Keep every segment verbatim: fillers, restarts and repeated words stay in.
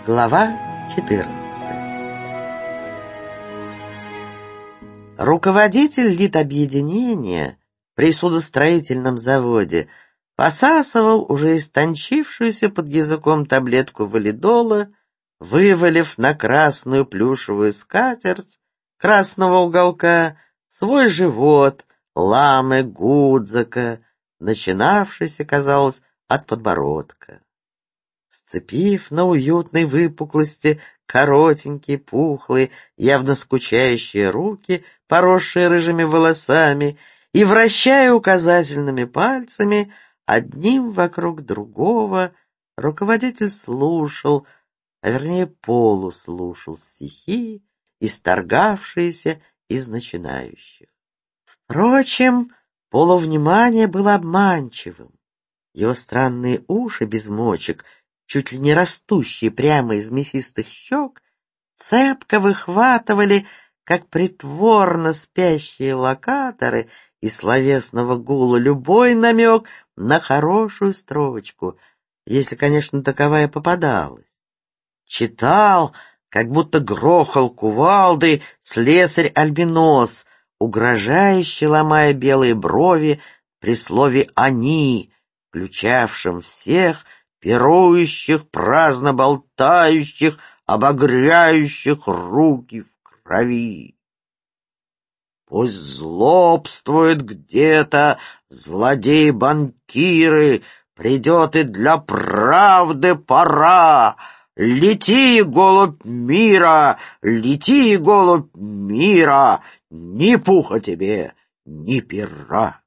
Глава четырнадцатая. Руководитель литобъединения при судостроительном заводе посасывал уже истончившуюся под языком таблетку валидола, вывалив на красную плюшевую скатерть красного уголка свой живот ламы Гудзака, начинавшийся, казалось, от подбородка. Сцепив на уютной выпуклости коротенькие, пухлые, явно скучающие руки, поросшие рыжими волосами, и вращая указательными пальцами, одним вокруг другого, руководитель слушал, а вернее полуслушал стихи, исторгавшиеся из начинающих. Впрочем, полувнимание было обманчивым. Его странные уши без мочек, чуть ли не растущие прямо из мясистых щек, цепко выхватывали, как притворно спящие локаторы из словесного гула, любой намек на хорошую строчку, если, конечно, таковая попадалась. Читал, как будто грохал кувалдой слесарь-альбинос, угрожающе ломая белые брови при слове «они», включавшим всех пирующих, праздно болтающих, обогряющих руки в крови. Пусть злобствует где-то злодеи-банкиры, придет и для правды пора. Лети, голубь мира, лети, голубь мира, ни пуха тебе, ни пера.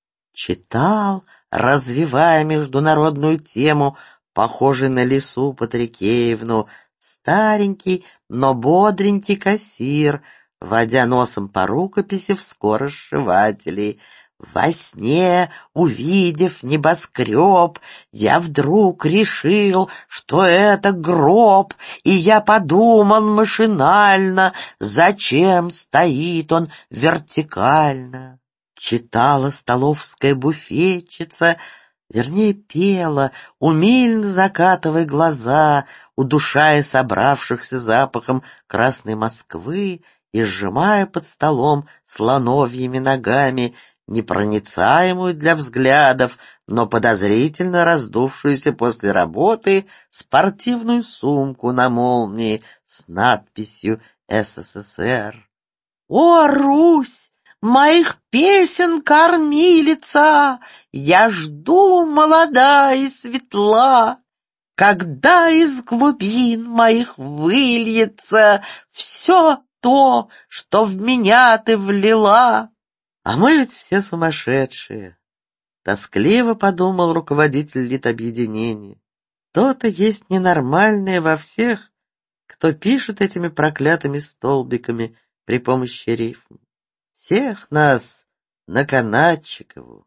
Читал, развивая международную тему, похожий на Лису Патрикеевну, старенький, но бодренький кассир, водя носом по рукописи в скоросшивателей. Во сне, увидев небоскреб, я вдруг решил, что это гроб, и я подумал машинально, зачем стоит он вертикально. Читала столовская буфетчица, вернее, пела, умильно закатывая глаза, удушая собравшихся запахом красной Москвы и сжимая под столом слоновьими ногами непроницаемую для взглядов, но подозрительно раздувшуюся после работы спортивную сумку на молнии с надписью «СССР». «О, Русь! Моих песен кормилица, я жду, молода и светла, когда из глубин моих выльется все то, что в меня ты влила». А мы ведь все сумасшедшие, тоскливо подумал руководитель литобъединения. То-то есть ненормальное во всех, кто пишет этими проклятыми столбиками при помощи рифм. Всех нас на Канатчикову.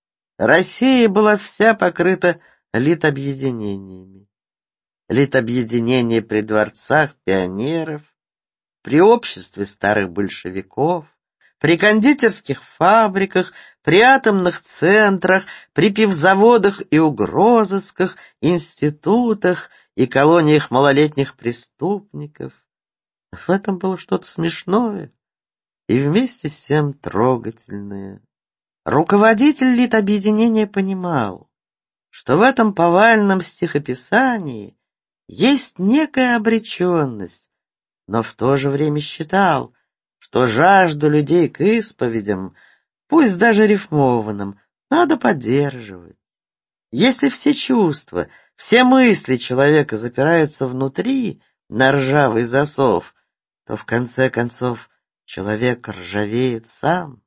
Россия была вся покрыта литобъединениями. Литобъединение при дворцах пионеров, при обществе старых большевиков, при кондитерских фабриках, при атомных центрах, при пивзаводах и угрозысках, институтах и колониях малолетних преступников. В этом было что-то смешное и вместе с тем трогательное. Руководитель литобъединения понимал, что в этом повальном стихописании есть некая обреченность, но в то же время считал, что жажду людей к исповедям, пусть даже рифмованным, надо поддерживать. Если все чувства, все мысли человека запираются внутри на ржавый засов, то в конце концов человек ржавеет сам.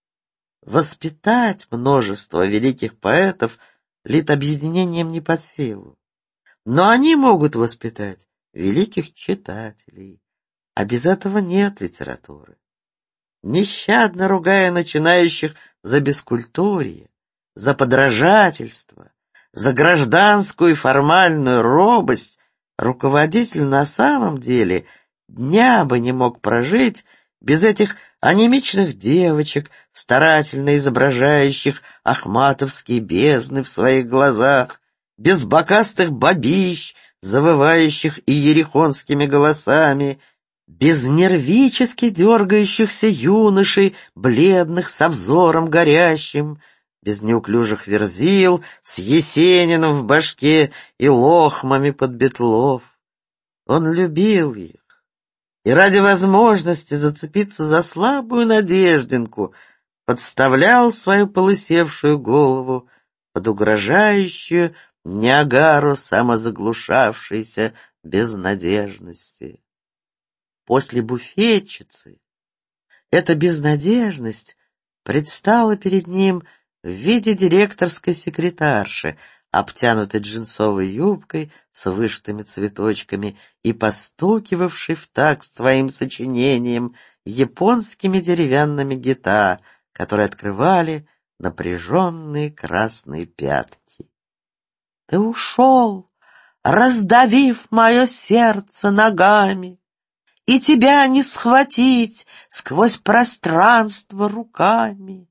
Воспитать множество великих поэтов литобъединением не под силу, но они могут воспитать великих читателей. А без этого нет литературы. Нещадно ругая начинающих за бескультурье, за подражательство, за гражданскую и формальную робость, руководитель на самом деле дня бы не мог прожить без этих анемичных девочек, старательно изображающих ахматовские бездны в своих глазах, без бокастых бабищ, завывающих иерихонскими голосами, без нервически дергающихся юношей, бледных, со взором горящим, без неуклюжих верзил, с Есениным в башке и лохмами под бетлов. Он любил их, и ради возможности зацепиться за слабую надеждинку подставлял свою полысевшую голову под угрожающую Ниагару самозаглушавшейся безнадежности. После буфетчицы эта безнадежность предстала перед ним в виде директорской секретарши, обтянутой джинсовой юбкой с вышитыми цветочками и постукивавшей в такт своим сочинением японскими деревянными гита, которые открывали напряженные красные пятки. «Ты ушел, раздавив мое сердце ногами, и тебя не схватить сквозь пространство руками».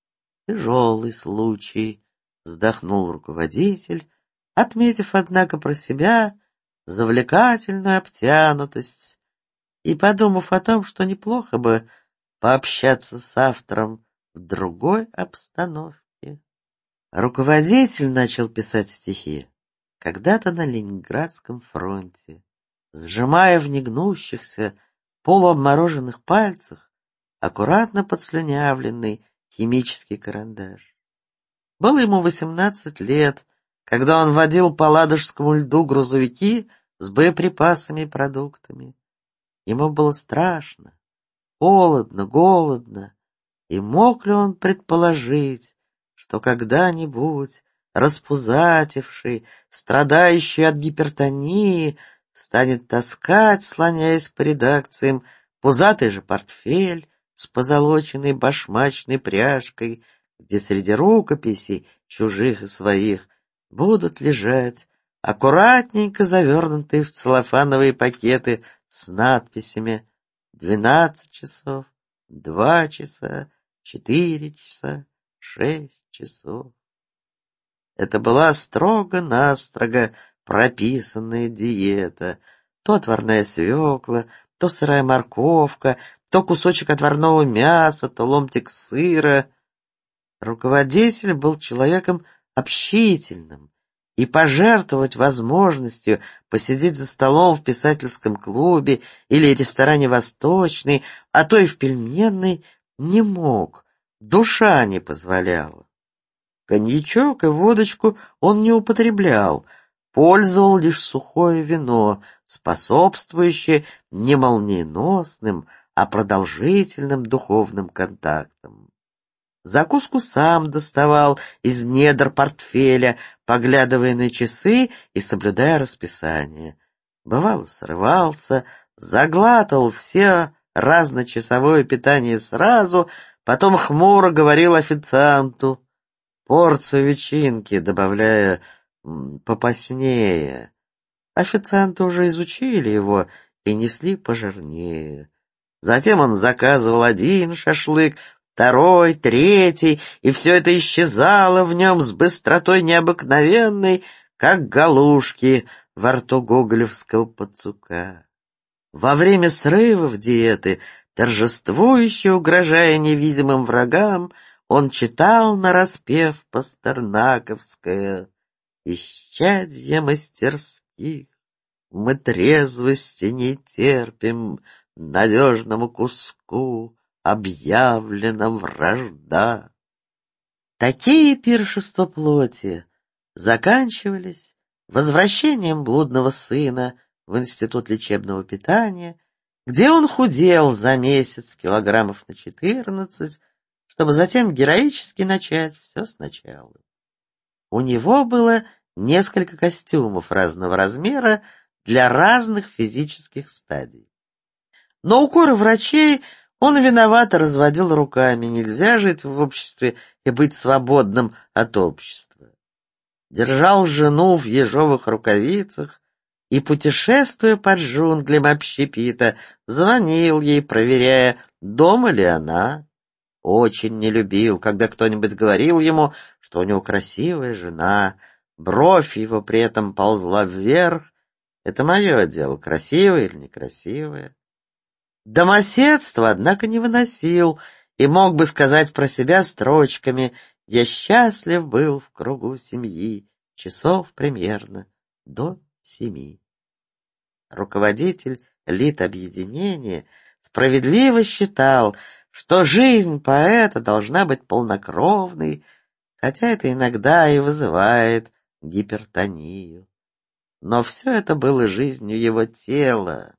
Тяжелый случай, вздохнул руководитель, отметив, однако, про себя завлекательную обтянутость и подумав о том, что неплохо бы пообщаться с автором в другой обстановке. Руководитель начал писать стихи когда-то на Ленинградском фронте, сжимая в негнущихся, полуобмороженных пальцах аккуратно подслюнявленный химический карандаш. Было ему восемнадцать лет, когда он водил по ладожскому льду грузовики с боеприпасами и продуктами. Ему было страшно, холодно, голодно, и мог ли он предположить, что когда-нибудь распузативший, страдающий от гипертонии, станет таскать, слоняясь по редакциям, пузатый же портфель с позолоченной башмачной пряжкой, где среди рукописей, чужих и своих, будут лежать аккуратненько завернутые в целлофановые пакеты с надписями «двенадцать часов», «два часа», «четыре часа», «шесть часов». Это была строго-настрого прописанная диета. То отварная свекла, то сырая морковка, то кусочек отварного мяса, то ломтик сыра. Руководитель был человеком общительным, и пожертвовать возможностью посидеть за столом в писательском клубе или ресторане «Восточный», а то и в пельменной, не мог, душа не позволяла. Коньячок и водочку он не употреблял, пользовал лишь сухое вино, способствующее не молниеносным, а продолжительным духовным контактам. Закуску сам доставал из недр портфеля, поглядывая на часы и соблюдая расписание. Бывало, срывался, заглатывал все разночасовое питание сразу, потом хмуро говорил официанту порцию ветчинки, добавляя попаснее. Официанты уже изучили его и несли пожирнее. Затем он заказывал один шашлык, второй, третий, и все это исчезало в нем с быстротой необыкновенной, как галушки во рту гоголевского пацука. Во время срывов диеты, торжествующе угрожая невидимым врагам, он читал нараспев пастернаковское: «Исчадье мастерских, мы трезвости не терпим, надежному куску объявлена вражда». Такие пиршества плоти заканчивались возвращением блудного сына в институт лечебного питания, где он худел за месяц килограммов на четырнадцать, чтобы затем героически начать все сначала. У него было несколько костюмов разного размера для разных физических стадий. Но укоры врачей он виновато разводил руками: нельзя жить в обществе и быть свободным от общества. Держал жену в ежовых рукавицах и, путешествуя по джунглям общепита, звонил ей, проверяя, дома ли она. Очень не любил, когда кто-нибудь говорил ему, что у него красивая жена. Бровь его при этом ползла вверх, Это мое дело, красивое или некрасивое. Домоседство, однако, не выносил и мог бы сказать про себя строчками: «Я счастлив был в кругу семьи, часов примерно до семи». Руководитель литобъединения справедливо считал, что жизнь поэта должна быть полнокровной, хотя это иногда и вызывает гипертонию. Но все это было жизнью его тела.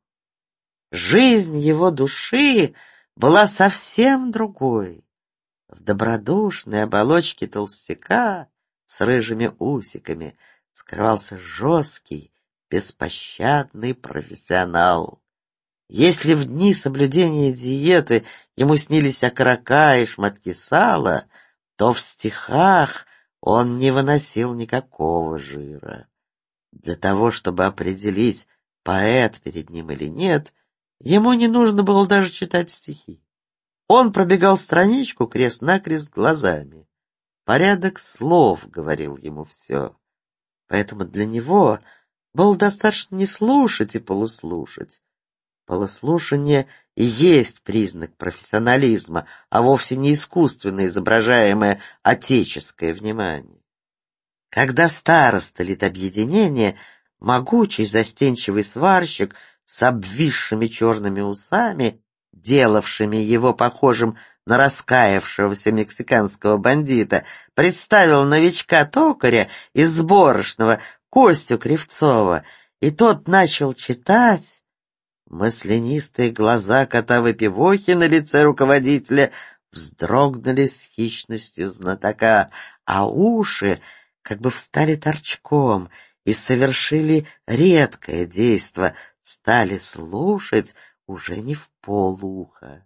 Жизнь его души была совсем другой. В добродушной оболочке толстяка с рыжими усиками скрывался жесткий, беспощадный профессионал. Если в дни соблюдения диеты ему снились окорока и шматки сала, то в стихах он не выносил никакого жира. Для того, чтобы определить, поэт перед ним или нет, ему не нужно было даже читать стихи. Он пробегал страничку крест-накрест глазами. Порядок слов говорил ему все. Поэтому для него было достаточно не слушать и полуслушать. Полуслушание и есть признак профессионализма, а вовсе не искусственно изображаемое отеческое внимание. Когда староста литобъединения, могучий застенчивый сварщик с обвисшими черными усами, делавшими его похожим на раскаявшегося мексиканского бандита, представил новичка-токаря из Сборошного Костю Кривцова, и тот начал читать, маслянистые глаза кота-выпивохи на лице руководителя вздрогнули с хищностью знатока, а уши как бы встали торчком и совершили редкое действо, стали слушать уже не в полуха.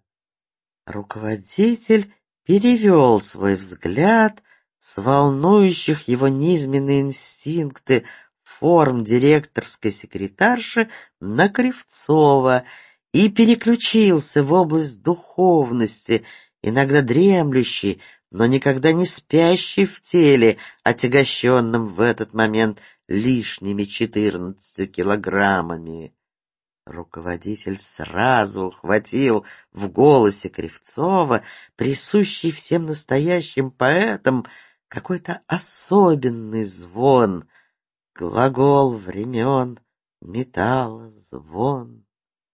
Руководитель перевел свой взгляд с волнующих его низменные инстинкты форм директорской секретарши на Кривцова и переключился в область духовности, иногда дремлющей, но никогда не спящей в теле, отягощенном в этот момент лишними четырнадцатью килограммами. Руководитель сразу ухватил в голосе Кривцова, присущий всем настоящим поэтам, какой-то особенный звон, глагол времен, металл, звон.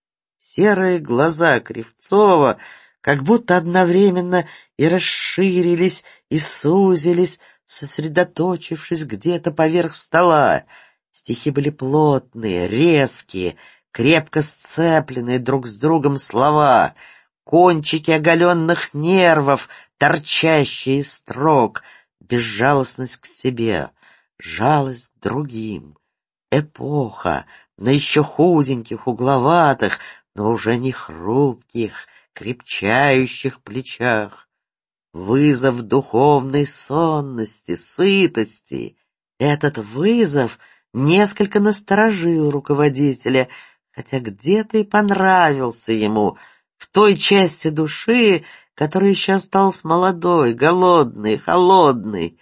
Серые глаза Кривцова как будто одновременно и расширились, и сузились, сосредоточившись где-то поверх стола. Стихи были плотные, резкие, крепко сцепленные друг с другом слова, кончики оголенных нервов, торчащие из строк, безжалостность к себе, жалость к другим, эпоха на еще худеньких, угловатых, но уже не хрупких, крепчающих плечах, вызов духовной сонности, сытости. Этот вызов несколько насторожил руководителя, хотя где-то и понравился ему, в той части души, которая еще осталась молодой, голодной, холодной.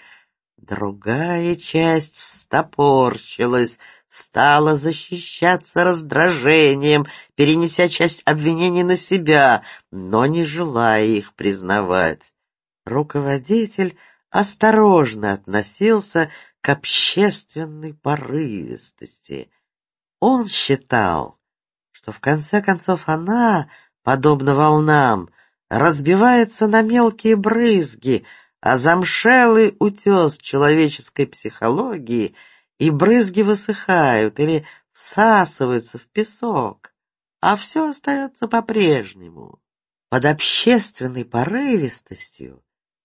Другая часть встопорщилась, стала защищаться раздражением, перенеся часть обвинений на себя, но не желая их признавать. Руководитель осторожно относился к общественной порывистости. Он считал, что в конце концов она, подобно волнам, разбивается на мелкие брызги, а замшелый утес человеческой психологии, и брызги высыхают или всасываются в песок, а все остается по-прежнему. Под общественной порывистостью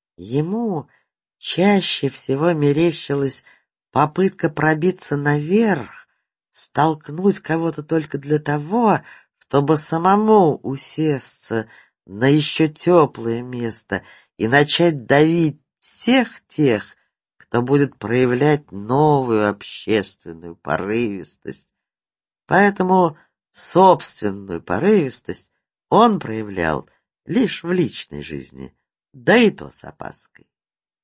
ему чаще всего мерещилась попытка пробиться наверх, столкнуть кого-то только для того, чтобы самому усесться на еще теплое место и начать давить всех тех, кто будет проявлять новую общественную порывистость. Поэтому собственную порывистость он проявлял лишь в личной жизни, да и то с опаской.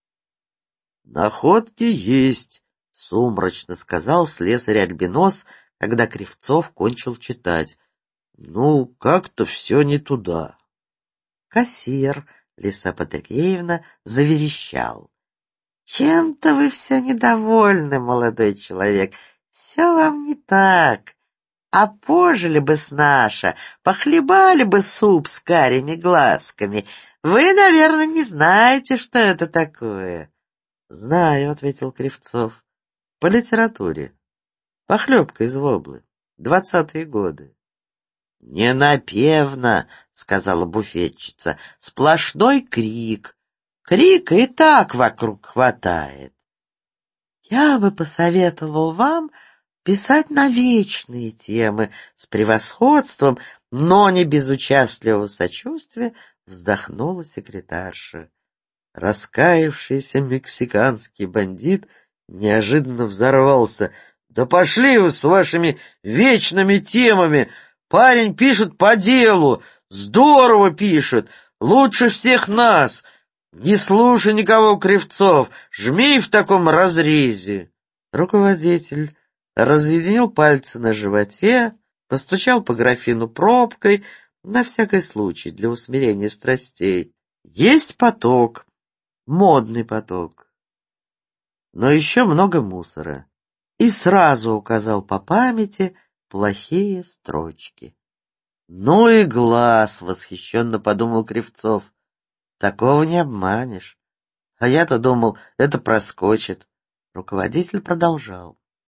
«Находки есть», — сумрачно сказал слесарь-альбинос, когда Кривцов кончил читать. Ну, как-то все не туда. Кассир, Лиса Патрикеевна, заверещал. Чем-то вы все недовольны, молодой человек. Все вам не так. А пожили бы с наша, похлебали бы суп с карими глазками. Вы, наверное, не знаете, что это такое. Знаю, ответил Кривцов. По литературе. Похлебка из воблы. Двадцатые годы. Не напевно, сказала буфетчица. Сплошной крик. Крика и так вокруг хватает. Я бы посоветовал вам писать на вечные темы с превосходством, но не без участливого сочувствия, вздохнула секретарша. Раскаявшийся мексиканский бандит неожиданно взорвался. «Да пошли вы с вашими вечными темами! Парень пишет по делу, здорово пишет, лучше всех нас! Не слушай никого, Кривцов, жми в таком разрезе!» Руководитель разъединил пальцы на животе, постучал по графину пробкой, на всякий случай, для усмирения страстей. Есть поток, модный поток, но еще много мусора. И сразу указал по памяти плохие строчки. «Ну и глаз!» — восхищенно подумал Кривцов. «Такого не обманешь. А я-то думал, это проскочит». Руководитель продолжал.